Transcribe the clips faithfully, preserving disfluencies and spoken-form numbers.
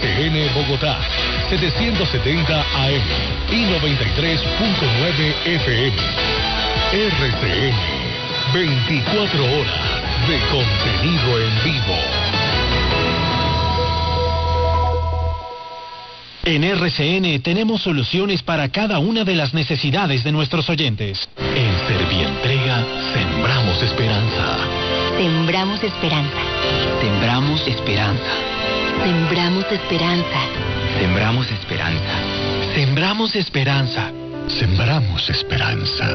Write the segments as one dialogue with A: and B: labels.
A: C N Bogotá, setecientos setenta A M y noventa y tres punto nueve F M. R C N, veinticuatro horas de contenido en vivo.
B: En R C N tenemos soluciones para cada una de las necesidades de nuestros oyentes.
A: En Servientrega sembramos esperanza.
C: Sembramos esperanza.
D: Sembramos esperanza.
C: Sembramos esperanza.
D: Sembramos esperanza.
B: Sembramos esperanza.
A: Sembramos esperanza.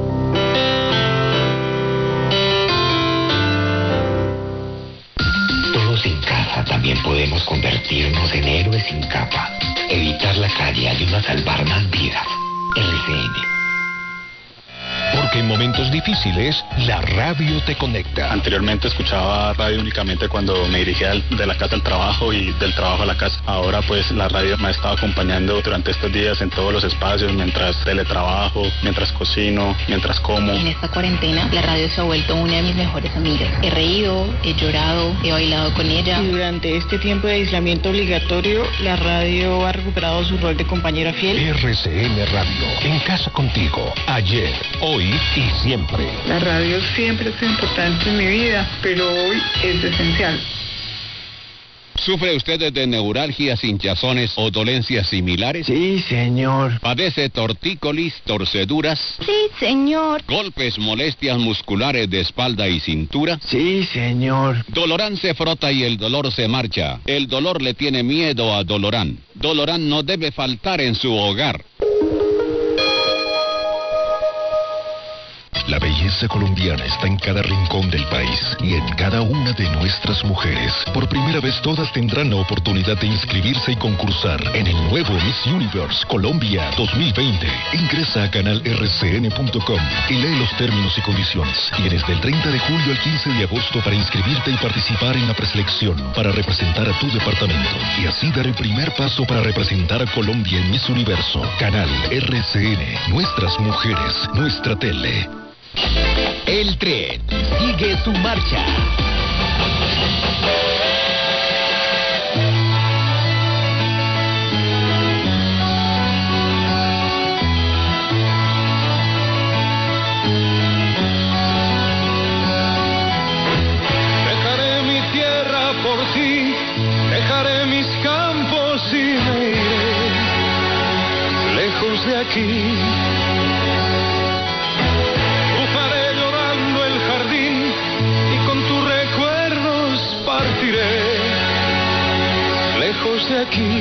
E: Todos en casa también podemos convertirnos en héroes sin capa. Evitar la calle ayuda a salvar más vidas. R C N.
A: Porque en momentos difíciles, la radio te conecta.
F: Anteriormente escuchaba radio únicamente cuando me dirigía de la casa al trabajo y del trabajo a la casa. Ahora pues la radio me ha estado acompañando durante estos días en todos los espacios, mientras teletrabajo, mientras cocino, mientras como.
G: En esta cuarentena, la radio se ha vuelto una de mis mejores amigas. He reído, he llorado, he bailado con ella.
H: Y durante este tiempo de aislamiento obligatorio, la radio ha recuperado su rol de compañera fiel.
A: R C N Radio, en casa contigo, ayer, hoy y siempre.
H: La radio siempre es importante en mi vida, pero hoy es esencial.
I: ¿Sufre usted de neuralgias, hinchazones o dolencias similares?
D: Sí, señor.
I: ¿Padece tortícolis, torceduras?
C: Sí, señor.
I: ¿Golpes, molestias musculares de espalda y cintura?
D: Sí, señor.
I: Dolorán se frota y el dolor se marcha. El dolor le tiene miedo a Dolorán. Dolorán no debe faltar en su hogar.
A: La belleza colombiana está en cada rincón del país y en cada una de nuestras mujeres. Por primera vez todas tendrán la oportunidad de inscribirse y concursar en el nuevo Miss Universe Colombia dos mil veinte. Ingresa a canal r c n punto com y lee los términos y condiciones. Tienes del treinta de julio al quince de agosto para inscribirte y participar en la preselección para representar a tu departamento y así dar el primer paso para representar a Colombia en Miss Universo. Canal R C N, nuestras mujeres, nuestra tele.
B: El tren sigue su marcha.
J: Dejaré mi tierra por ti, dejaré mis campos y me iré lejos de aquí. Lejos de aquí,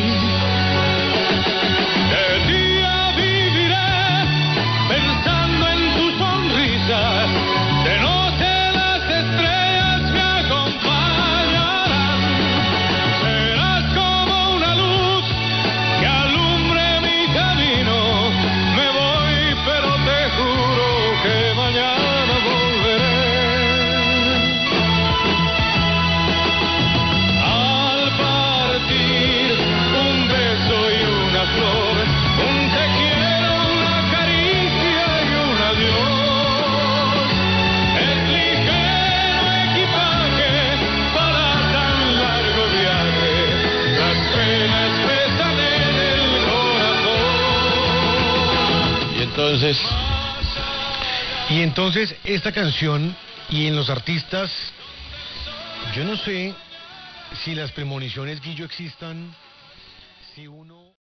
J: de día viviré pensando en tu sonrisa, de noche las estrellas me acompañarán. Serás como una luz que alumbre mi camino. Me voy, pero te juro que mañana volveré. Un beso y una flor, un te quiero, una caricia y un adiós. Es ligero equipaje para tan largo viaje, las penas pesan en el corazón.
K: Y entonces, y entonces esta canción y en los artistas, yo no sé si las premoniciones, Guillo, existan, si uno...